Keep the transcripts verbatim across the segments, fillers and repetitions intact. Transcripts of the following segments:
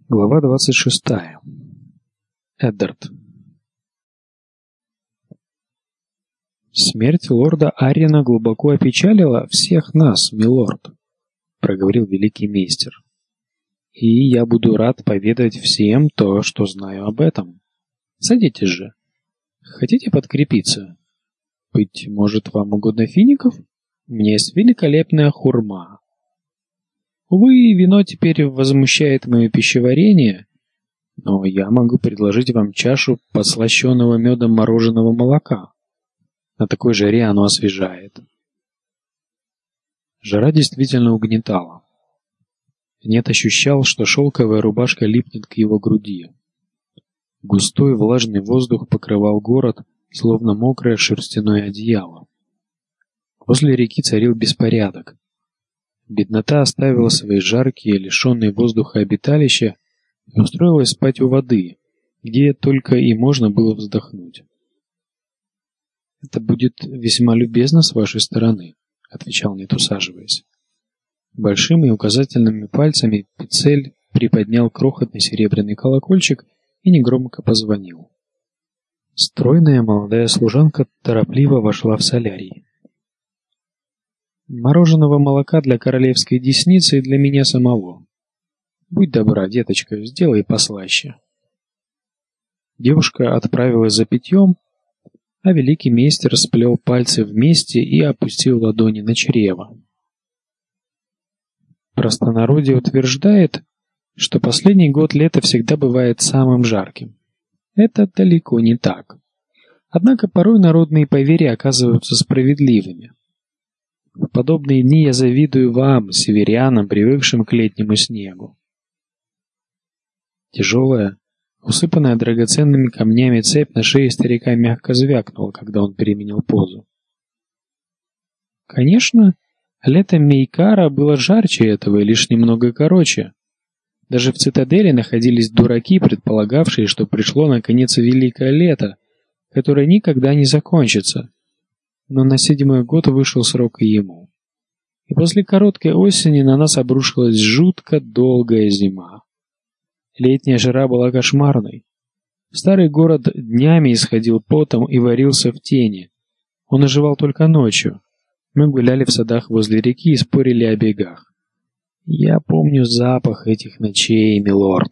Глава двадцать шестая. Эддард. «Смерть лорда Аррена глубоко опечалила всех нас, милорд», — проговорил великий мейстер. «И я буду рад поведать всем то, что знаю об этом. Садитесь же. Хотите подкрепиться? Быть может, вам угодно фиников? У меня есть великолепная хурма. Увы, вино теперь возмущает мое пищеварение, но я могу предложить вам чашу подслащенного медом мороженого молока. На такой жаре оно освежает». Жара действительно угнетала. Нет ощущал, что шелковая рубашка липнет к его груди. Густой влажный воздух покрывал город, словно мокрое шерстяное одеяло. Возле реки царил беспорядок. Беднота оставила свои жаркие, лишенные воздуха обиталища и устроилась спать у воды, где только и можно было вздохнуть. «Это будет весьма любезно с вашей стороны», — отвечал Нет, усаживаясь. Большими и указательными пальцами Пицель приподнял крохотный серебряный колокольчик и негромко позвонил. Стройная молодая служанка торопливо вошла в солярий. «Мороженого молока для королевской десницы и для меня самого. Будь добра, деточка, сделай послаще». Девушка отправилась за питьем, а великий мейстер сплел пальцы вместе и опустил ладони на чрево. Простонародье утверждает, что последний год лета всегда бывает самым жарким. Это далеко не так. Однако порой народные поверья оказываются справедливыми. В подобные дни я завидую вам, северянам, привыкшим к летнему снегу. Тяжелая, усыпанная драгоценными камнями цепь на шее старика мягко звякнула, когда он переменил позу. Конечно, летом Мейкара было жарче этого и лишь немного короче. Даже в цитадели находились дураки, предполагавшие, что пришло наконец великое лето, которое никогда не закончится. Но на седьмой год вышел срок и ему. И после короткой осени на нас обрушилась жутко долгая зима. Летняя жара была кошмарной. Старый город днями исходил потом и варился в тени. Он оживал только ночью. Мы гуляли в садах возле реки и спорили о бегах. Я помню запах этих ночей, милорд.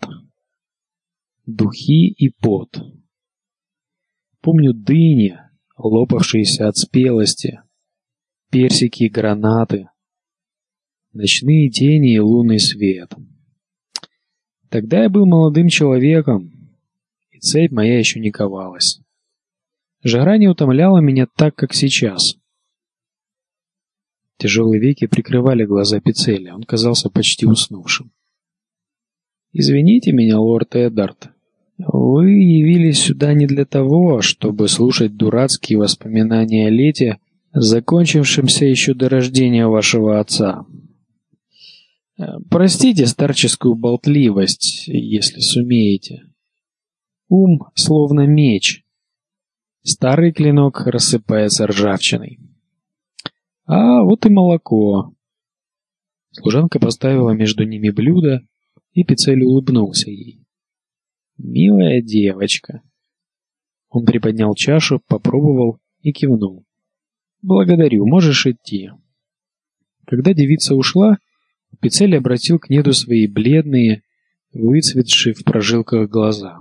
Духи и пот. Помню дыни, лопавшиеся от спелости, персики и гранаты, ночные тени и лунный свет. Тогда я был молодым человеком, и цепь моя еще не ковалась. Жара не утомляла меня так, как сейчас. Тяжелые веки прикрывали глаза Пицеля, он казался почти уснувшим. «Извините меня, лорд Эддард, вы явились сюда не для того, чтобы слушать дурацкие воспоминания о лете, закончившемся еще до рождения вашего отца. Простите старческую болтливость, если сумеете. Ум словно меч. Старый клинок рассыпается ржавчиной. А вот и молоко». Служанка поставила между ними блюдо, и Пицель улыбнулся ей. «Милая девочка». Он приподнял чашу, попробовал и кивнул. «Благодарю, можешь идти». Когда девица ушла, Пицель обратил к Неду свои бледные, выцветшие в прожилках глаза.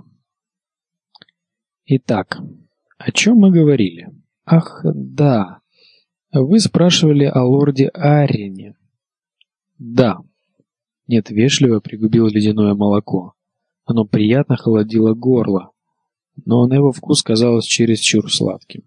«Итак, о чем мы говорили? Ах, да, вы спрашивали о лорде Аррене». «Да». Нед вежливо пригубил ледяное молоко. Оно приятно холодило горло, но на его вкус казалось чересчур сладким.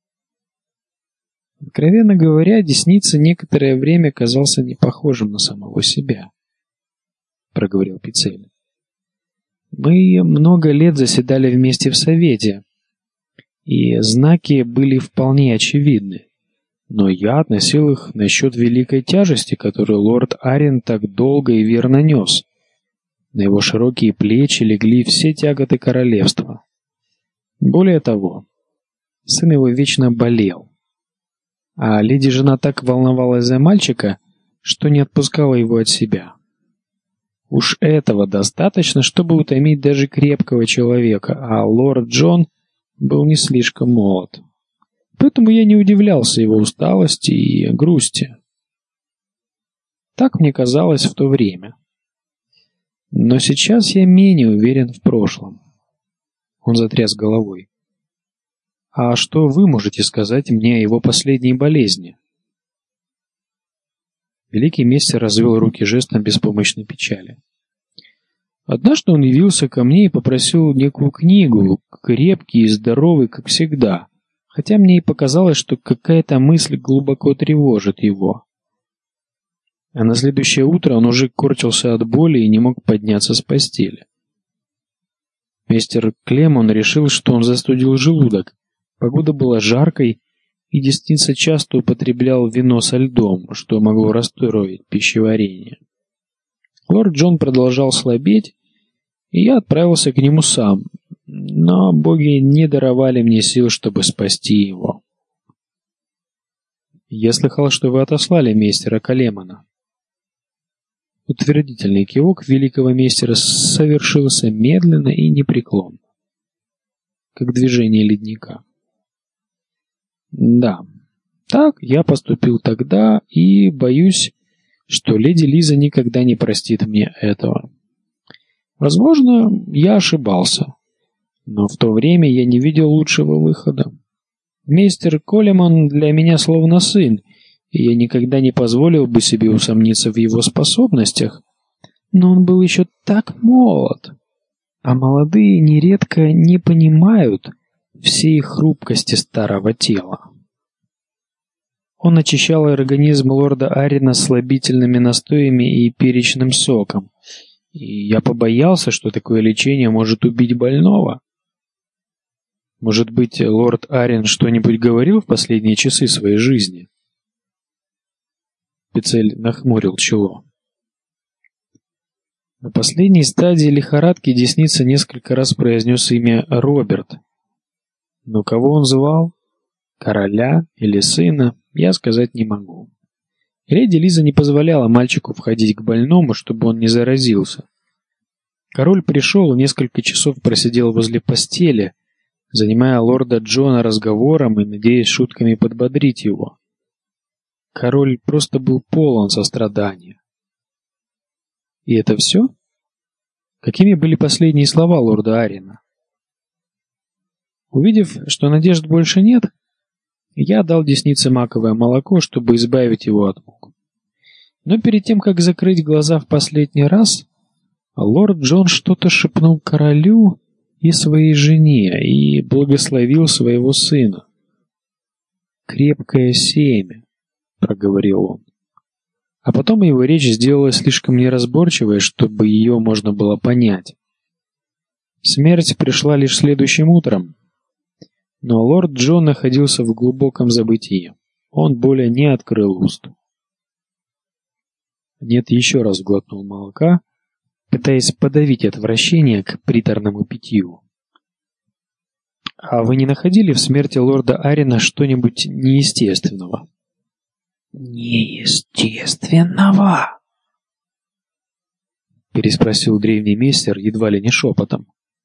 Откровенно говоря, Десница некоторое время казался не похожим на самого себя, проговорил Пицель. Мы много лет заседали вместе в совете, и знаки были вполне очевидны, но я относил их насчет великой тяжести, которую лорд Аррен так долго и верно нес. На его широкие плечи легли все тяготы королевства. Более того, сын его вечно болел, а леди-жена так волновалась за мальчика, что не отпускала его от себя. Уж этого достаточно, чтобы утомить даже крепкого человека, а лорд Джон был не слишком молод. Поэтому я не удивлялся его усталости и грусти. Так мне казалось в то время. Но сейчас я менее уверен в прошлом. Он затряс головой. А что вы можете сказать мне о его последней болезни? Великий мастер развел руки жестом беспомощной печали. Однажды он явился ко мне и попросил некую книгу, крепкий и здоровый, как всегда, хотя мне и показалось, что какая-то мысль глубоко тревожит его. А на следующее утро он уже корчился от боли и не мог подняться с постели. Мистер Клемон решил, что он застудил желудок. Погода была жаркой, и Десница часто употреблял вино со льдом, что могло расстроить пищеварение. Лорд Джон продолжал слабеть, и я отправился к нему сам, но боги не даровали мне сил, чтобы спасти его. Я слыхал, что вы отослали мистера Клемона. Утвердительный кивок великого мастера совершился медленно и непреклонно, как движение ледника. Да, так я поступил тогда, и боюсь, что леди Лиза никогда не простит мне этого. Возможно, я ошибался, но в то время я не видел лучшего выхода. Мистер Колеман для меня словно сын, и я никогда не позволил бы себе усомниться в его способностях, но он был еще так молод, а молодые нередко не понимают всей хрупкости старого тела. Он очищал организм лорда Арина слабительными настоями и перечным соком, и я побоялся, что такое лечение может убить больного. Может быть, лорд Арин что-нибудь говорил в последние часы своей жизни? Пиццель нахмурил чело. На последней стадии лихорадки Десница несколько раз произнес имя Роберт. Но кого он звал? Короля или сына, я сказать не могу. Леди Лиза не позволяла мальчику входить к больному, чтобы он не заразился. Король пришел и несколько часов просидел возле постели, занимая лорда Джона разговором и надеясь шутками подбодрить его. Король просто был полон сострадания. И это все? Какими были последние слова лорда Арина? Увидев, что надежд больше нет, я дал Деснице маковое молоко, чтобы избавить его от мук. Но перед тем, как закрыть глаза в последний раз, лорд Джон что-то шепнул королю и своей жене и благословил своего сына. «Крепкое семя», — проговорил он. А потом его речь сделалась слишком неразборчивой, чтобы ее можно было понять. Смерть пришла лишь следующим утром. Но лорд Джон находился в глубоком забытии. Он более не открыл уст. Нет еще раз глотнул молока, пытаясь подавить отвращение к приторному питью. А вы не находили в смерти лорда Арина что-нибудь неестественного? Неестественного? Переспросил древний мастер едва ли не шепотом.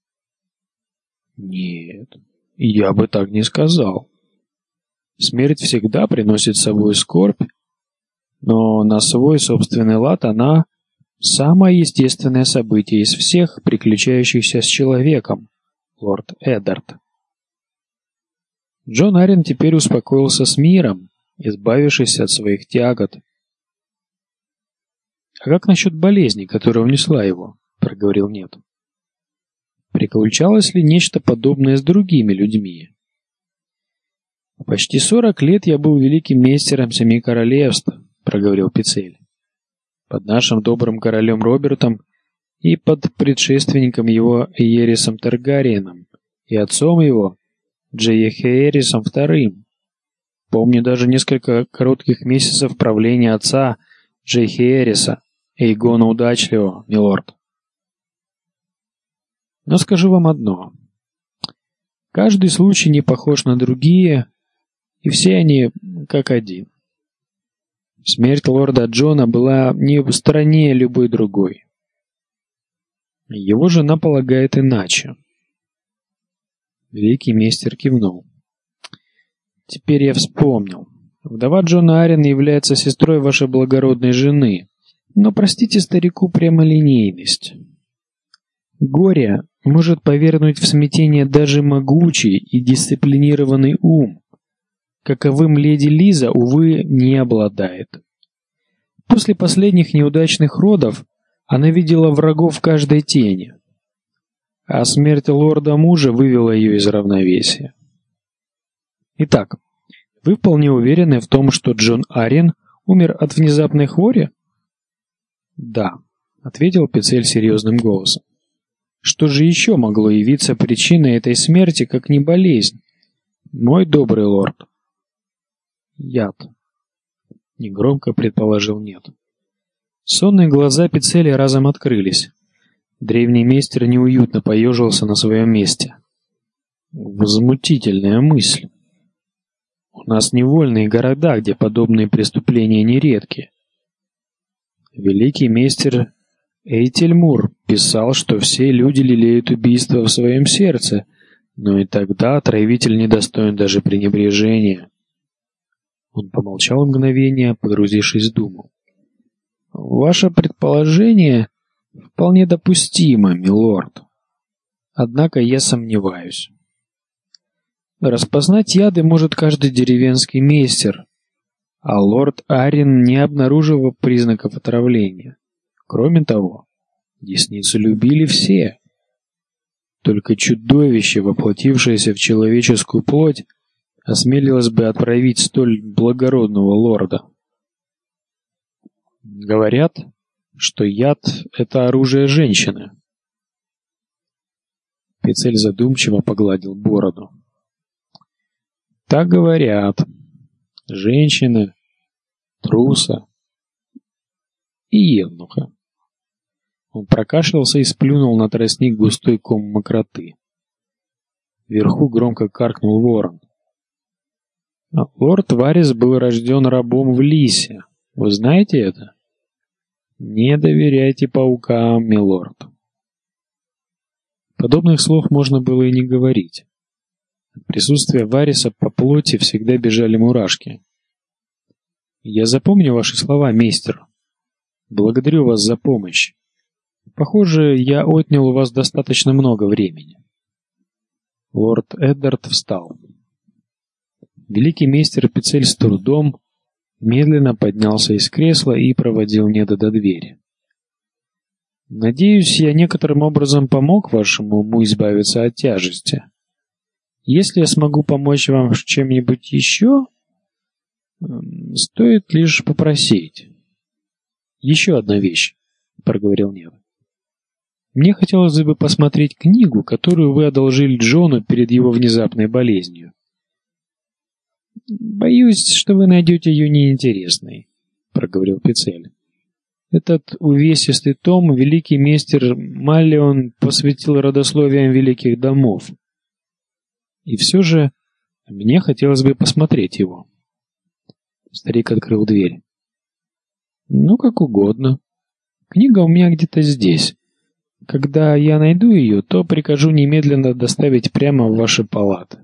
Нет. Я бы так не сказал. Смерть всегда приносит с собой скорбь, но на свой собственный лад она самое естественное событие из всех, приключающихся с человеком, лорд Эддард. Джон Арин теперь успокоился с миром, избавившись от своих тягот. «А как насчет болезни, которая унесла его?» — проговорил Нет. Приключалось ли нечто подобное с другими людьми? «Почти сорок лет я был великим мастером семи королевств», — проговорил Пиццель. «Под нашим добрым королем Робертом и под предшественником его Иерисом Таргариеном и отцом его Джейхерисом вторым. Помню даже несколько коротких месяцев правления отца Джейхериса, Эйгона Удачливого, милорд. Но скажу вам одно. Каждый случай не похож на другие, и все они как один. Смерть лорда Джона была не в стороне любой другой. Его жена полагает иначе. Великий мастер кивнул. Теперь я вспомнил. Вдова Джона Аррена является сестрой вашей благородной жены. Но простите старику прямолинейность. Горе может повергнуть в смятение даже могучий и дисциплинированный ум, каковым леди Лиза, увы, не обладает. После последних неудачных родов она видела врагов в каждой тени, а смерть лорда-мужа вывела ее из равновесия. Итак, вы вполне уверены в том, что Джон Аррен умер от внезапной хвори? Да, ответил Пицель серьезным голосом. Что же еще могло явиться причиной этой смерти, как не болезнь, мой добрый лорд? Яд. Негромко предположил нет. Сонные глаза Пицеля разом открылись. Древний мастер неуютно поежился на своем месте. Возмутительная мысль. У нас невольные города, где подобные преступления нередки. Великий мастер Эйтельмур писал, что все люди лелеют убийство в своем сердце, но и тогда отравитель недостоин даже пренебрежения. Он помолчал мгновение, погрузившись в думу. Ваше предположение вполне допустимо, милорд. Однако я сомневаюсь. Распознать яды может каждый деревенский мастер, а лорд Аррен не обнаружил признаков отравления. Кроме того, десницу любили все. Только чудовище, воплотившееся в человеческую плоть, осмелилось бы отравить столь благородного лорда. Говорят, что яд — это оружие женщины. Пицель задумчиво погладил бороду. Так говорят. Женщины, труса и евнуха. Он прокашлялся и сплюнул на тростник густой ком мокроты. Вверху громко каркнул ворон. Лорд Варис был рожден рабом в Лисе. Вы знаете это? Не доверяйте паукам, милорд. Подобных слов можно было и не говорить. От присутствия Вариса по плоти всегда бежали мурашки. Я запомню ваши слова, мейстер. Благодарю вас за помощь. Похоже, я отнял у вас достаточно много времени. Лорд Эддард встал. Великий мейстер Пицель с трудом медленно поднялся из кресла и проводил Неда до двери. Надеюсь, я некоторым образом помог вашему уму избавиться от тяжести. Если я смогу помочь вам с чем-нибудь еще, стоит лишь попросить. Еще одна вещь, проговорил Нед. Мне хотелось бы посмотреть книгу, которую вы одолжили Джону перед его внезапной болезнью. Боюсь, что вы найдете ее неинтересной, проговорил Пицель. Этот увесистый том великий мастер Маллион посвятил родословиям великих домов. И все же мне хотелось бы посмотреть его. Старик открыл дверь. Ну, как угодно. Книга у меня где-то здесь. Когда я найду ее, то прикажу немедленно доставить прямо в ваши палаты.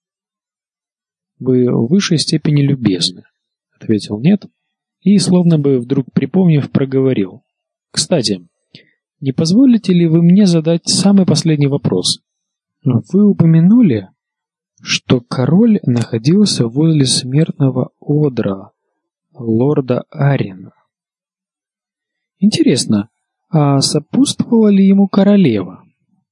Вы в высшей степени любезны, ответил Нет, и, словно бы вдруг припомнив, проговорил. Кстати, не позволите ли вы мне задать самый последний вопрос? Вы упомянули, что король находился возле смертного одра лорда Аррена. Интересно, а сопутствовала ли ему королева?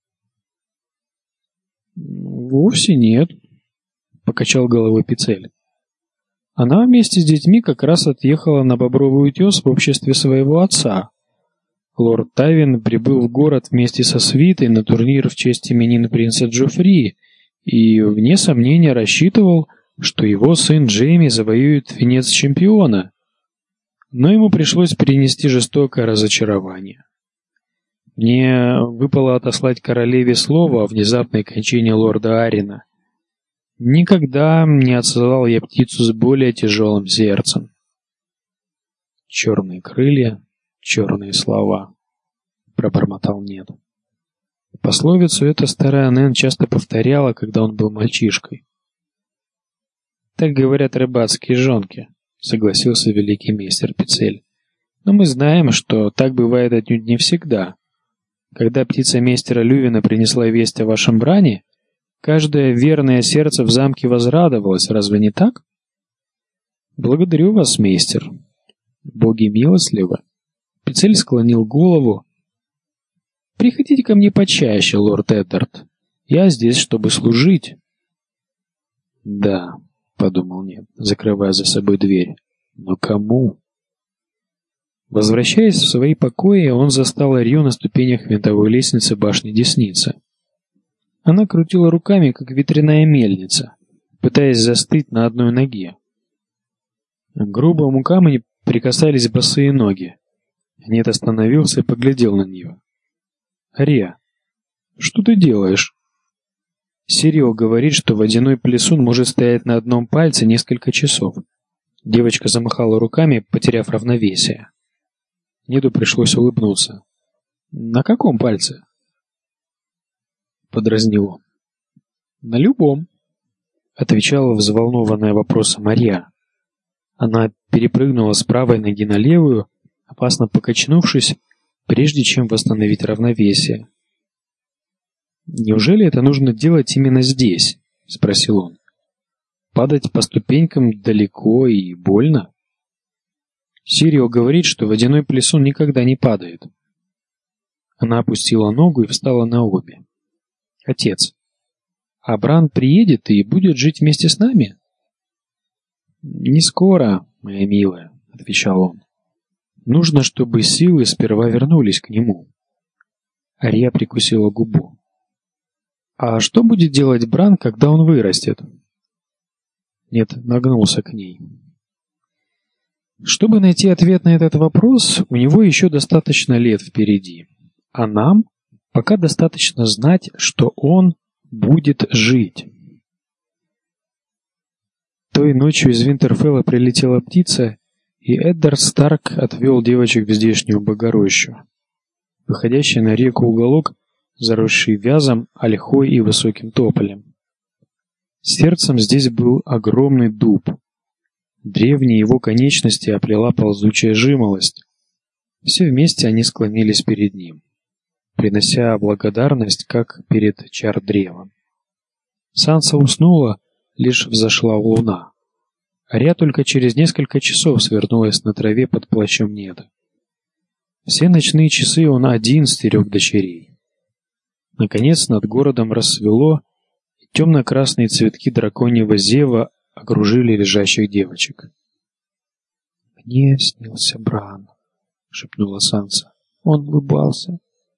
Вовсе нет, покачал головой Пицель. Она вместе с детьми как раз отъехала на Бобровый утес в обществе своего отца. Лорд Тавин прибыл в город вместе со свитой на турнир в честь именин принца Джоффри и, вне сомнения, рассчитывал, что его сын Джейми завоюет венец чемпиона. Но ему пришлось перенести жестокое разочарование. Мне выпало отослать королеве слово о внезапной кончине лорда Аррена. Никогда не отсылал я птицу с более тяжелым сердцем. Черные крылья, черные слова, пробормотал Нед. Пословицу эту старая Нэн часто повторяла, когда он был мальчишкой. «Так говорят рыбацкие жонки», — согласился великий мейстер Пицель. «Но мы знаем, что так бывает отнюдь не всегда. Когда птица мейстера Лювина принесла весть о вашем бране, каждое верное сердце в замке возрадовалось, разве не так?» «Благодарю вас, мейстер. Боги милостливы». Пицель склонил голову. «Приходите ко мне почаще, лорд Эддард. Я здесь, чтобы служить». «Да», — подумал Нед, закрывая за собой дверь. «Но кому?» Возвращаясь в свои покои, он застал Арью на ступенях винтовой лестницы башни Десницы. Она крутила руками, как ветряная мельница, пытаясь застыть на одной ноге. К грубому камню прикасались босые ноги. Нед остановился и поглядел на нее. «Ария, что ты делаешь?» Сирио говорит, что водяной плесун может стоять на одном пальце несколько часов. Девочка замахала руками, потеряв равновесие. Неду пришлось улыбнуться. «На каком пальце?» Подразнил он. «На любом», — отвечала взволнованная вопросом Ария. Она перепрыгнула с правой ноги на левую, опасно покачнувшись, прежде чем восстановить равновесие. «Неужели это нужно делать именно здесь?» — спросил он. «Падать по ступенькам далеко и больно?» Сирио говорит, что водяной плесун никогда не падает. Она опустила ногу и встала на обе. «Отец, а Бран приедет и будет жить вместе с нами?» «Не скоро, моя милая», — отвечал он. «Нужно, чтобы силы сперва вернулись к нему». Ария прикусила губу. «А что будет делать Бран, когда он вырастет?» Нед нагнулся к ней. Чтобы найти ответ на этот вопрос, у него еще достаточно лет впереди. А нам пока достаточно знать, что он будет жить. Той ночью из Винтерфелла прилетела птица, и Эддард Старк отвел девочек в здешнюю богорощу, выходящий на реку уголок, заросший вязом, ольхой и высоким тополем. Сердцем здесь был огромный дуб. Древние его конечности оплела ползучая жимолость. Все вместе они склонились перед ним, принося благодарность, как перед чар-древом. Санса уснула, лишь взошла луна. Ария только через несколько часов свернулась на траве под плащом Неда. Все ночные часы он один стерег дочерей. Наконец над городом рассвело, и темно-красные цветки драконьего зева окружили лежащих девочек. «Мне снился Бран», — шепнула Санса. «Он улыбался».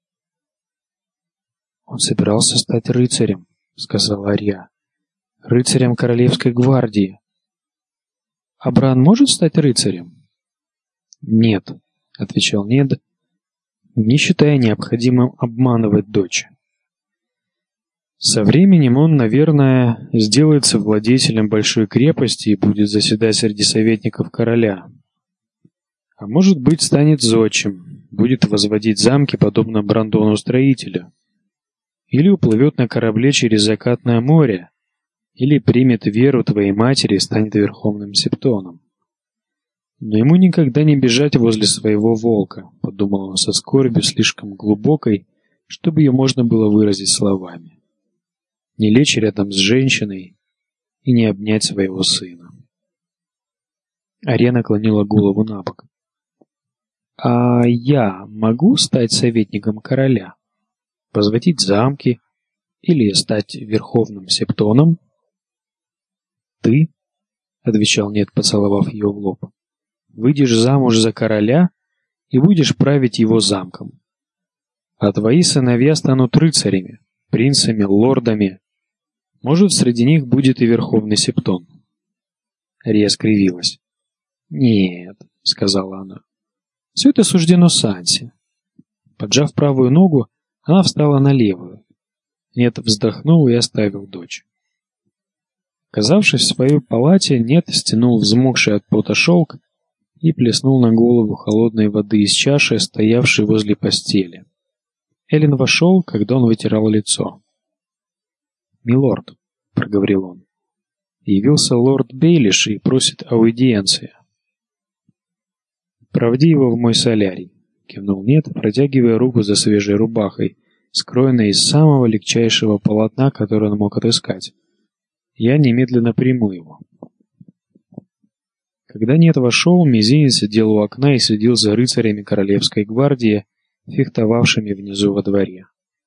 «Он собирался стать рыцарем», — сказала Ария. «Рыцарем Королевской гвардии». «А Бран может стать рыцарем?» «Нет», — отвечал Нед, не считая необходимым обманывать дочь. «Со временем он, наверное, сделается владетелем большой крепости и будет заседать среди советников короля. А может быть, станет зодчим, будет возводить замки, подобно Брандону-строителю. Или уплывет на корабле через закатное море, или примет веру твоей матери и станет верховным септоном. Но ему никогда не бежать возле своего волка», — подумал он со скорбью слишком глубокой, чтобы ее можно было выразить словами. Не лечь рядом с женщиной и не обнять своего сына. Ария наклонила голову набок. «А я могу стать советником короля? Возводить замки или стать верховным септоном?» «Ты, — отвечал Нед, поцеловав ее в лоб, — выйдешь замуж за короля и будешь править его замком. А твои сыновья станут рыцарями, принцами, лордами. Может, среди них будет и верховный септон». Ария скривилась. «Нет, — сказала она, — все это суждено Сансе». Поджав правую ногу, она встала на левую. Нед вздохнул и оставил дочь. Оказавшись в своей палате, Нед стянул взмокший от пота шелк и плеснул на голову холодной воды из чаши, стоявшей возле постели. Эллен вошел, когда он вытирал лицо. «Милорд», — проговорил он, — «явился лорд Бейлиш и просит аудиенции». «Проводи его в мой солярий», — кивнул Нед, протягивая руку за свежей рубахой, скроенной из самого легчайшего полотна, которое он мог отыскать. «Я немедленно приму его». Когда Нед вошел, Мизинец сидел у окна и следил за рыцарями королевской гвардии, фехтовавшими внизу во дворе.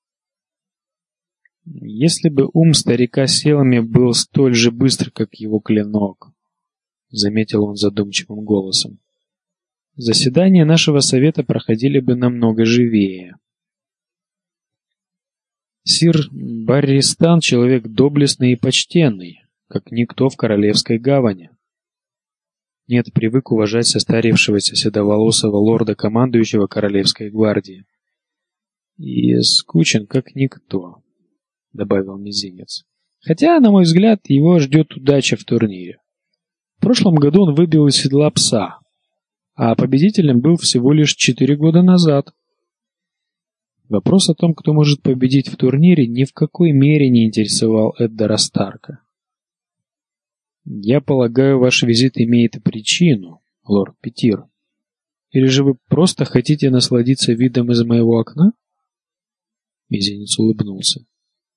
«Если бы ум старика Селами был столь же быстр, как его клинок», — заметил он задумчивым голосом, — «заседания нашего совета проходили бы намного живее. Сир Барристан — человек доблестный и почтенный, как никто в Королевской гавани. Нет, привык уважать состарившегося седоволосого лорда-командующего Королевской гвардии. И скучен, как никто», — добавил Мизинец. «Хотя, на мой взгляд, его ждет удача в турнире. В прошлом году он выбил из седла пса, а победителем был всего лишь четыре года назад. Вопрос о том, кто может победить в турнире, ни в какой мере не интересовал Эддара Старка. «Я полагаю, ваш визит имеет причину, лорд Петир. Или же вы просто хотите насладиться видом из моего окна?» Мизинец улыбнулся.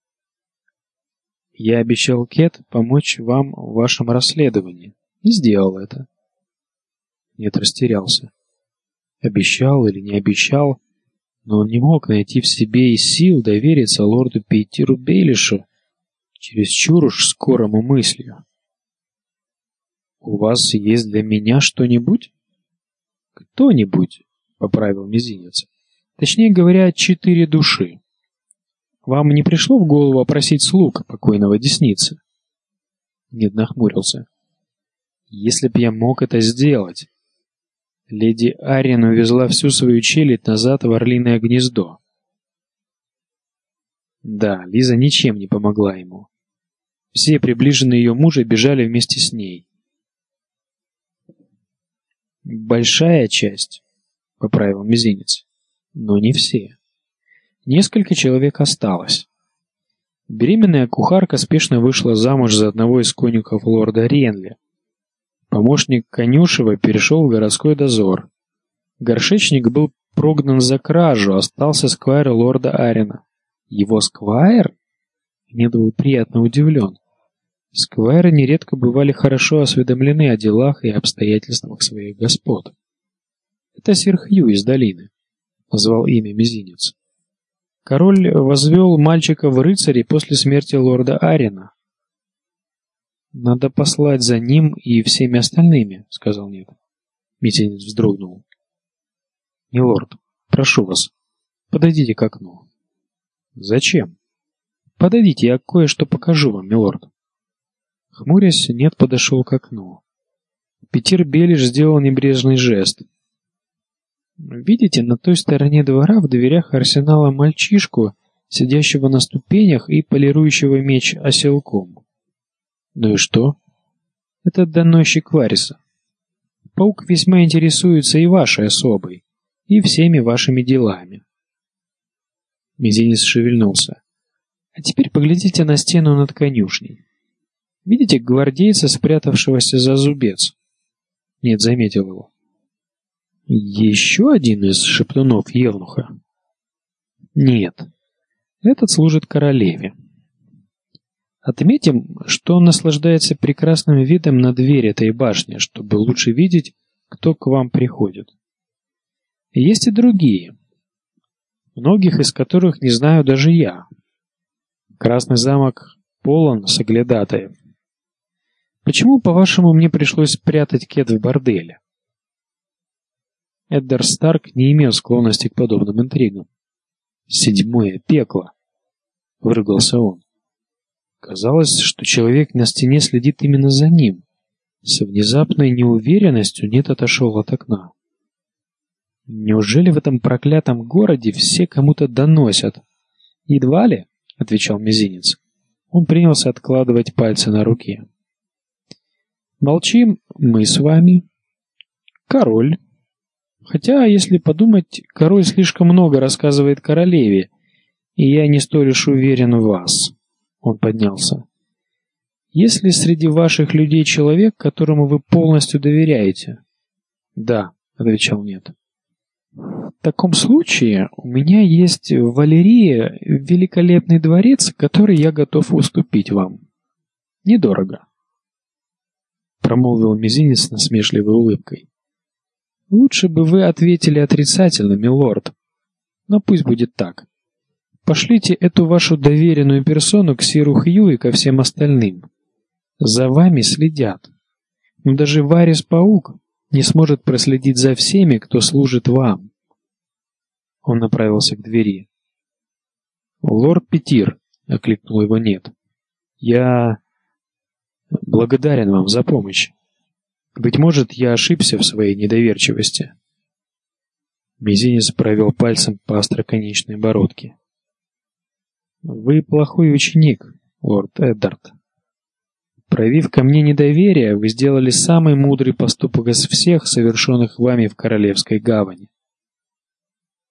«Я обещал Кет помочь вам в вашем расследовании, и сделал это». Нет, растерялся. Обещал или не обещал, но он не мог найти в себе и сил довериться лорду Петиру Бейлишу чересчур уж скорому мыслью. «У вас есть для меня что-нибудь?» «Кто-нибудь», — поправил Мизинец. «Точнее говоря, четыре души. Вам не пришло в голову опросить слуг покойного Десницы?» Нед нахмурился. «Если б я мог это сделать. Леди Аррен увезла всю свою челядь назад в Орлиное гнездо». Да, Лиза ничем не помогла ему. Все приближенные ее мужа бежали вместе с ней. «Большая часть», — поправил Мизинец, — «но не все. Несколько человек осталось. Беременная кухарка спешно вышла замуж за одного из конюхов лорда Ренли. Помощник конюшева перешел в городской дозор. Горшечник был прогнан за кражу, остался сквайр лорда Аррена». «Его сквайр?» Нед был приятно удивлен. Сквайры нередко бывали хорошо осведомлены о делах и обстоятельствах своих господ. «Это сир Хью из долины», — назвал имя Мизинец. «Король возвел мальчика в рыцари после смерти лорда Аррена». «Надо послать за ним и всеми остальными», — сказал Нед. Мизинец вздрогнул. «Милорд, прошу вас, подойдите к окну». «Зачем?» «Подойдите, я кое-что покажу вам, милорд». Хмурясь, Нед подошел к окну. Петир Бейлиш сделал небрежный жест. «Видите, на той стороне двора в дверях арсенала мальчишку, сидящего на ступенях и полирующего меч оселком?» «Ну и что?» «Это доносчик Вариса. Паук весьма интересуется и вашей особой, и всеми вашими делами». Мизинец шевельнулся. «А теперь поглядите на стену над конюшней. Видите гвардейца, спрятавшегося за зубец?» Нет, заметил его. «Еще один из шептунов Евнуха?» «Нет, этот служит королеве. Отметим, что он наслаждается прекрасным видом на дверь этой башни, чтобы лучше видеть, кто к вам приходит. Есть и другие, многих из которых не знаю даже я. Красный замок полон соглядатаев. Почему, по-вашему, мне пришлось спрятать Кет в борделе?» Эддар Старк не имел склонности к подобным интригам. «Седьмое пекло!» — выругался он. Казалось, что человек на стене следит именно за ним. С внезапной неуверенностью Нед отошел от окна. «Неужели в этом проклятом городе все кому-то доносят?» «Едва ли», — отвечал Мизинец. Он принялся откладывать пальцы на руке. «Молчим мы с вами. Король. Хотя, если подумать, король слишком много рассказывает королеве И я не столь уж уверен в вас. Он поднялся. Есть ли среди ваших людей человек, которому вы полностью доверяете? Да, отвечал Нет. В таком случае у меня есть в Валерии великолепный дворец, который я готов уступить вам. Недорого. Промолвил Мизинец с насмешливой улыбкой. Лучше бы вы ответили отрицательно, милорд. Но пусть будет так. Пошлите эту вашу доверенную персону к сиру Хью и ко всем остальным. За вами следят. Но даже Варис-паук не сможет проследить за всеми, кто служит вам. Он направился к двери. «Лорд Петир», — окликнул его Нет, — «я благодарен вам за помощь. Быть может, я ошибся в своей недоверчивости». Мизинец провел пальцем по остроконечной бородке. «Вы плохой ученик, лорд Эддард. Проявив ко мне недоверие, вы сделали самый мудрый поступок из всех, совершенных вами в Королевской гавани.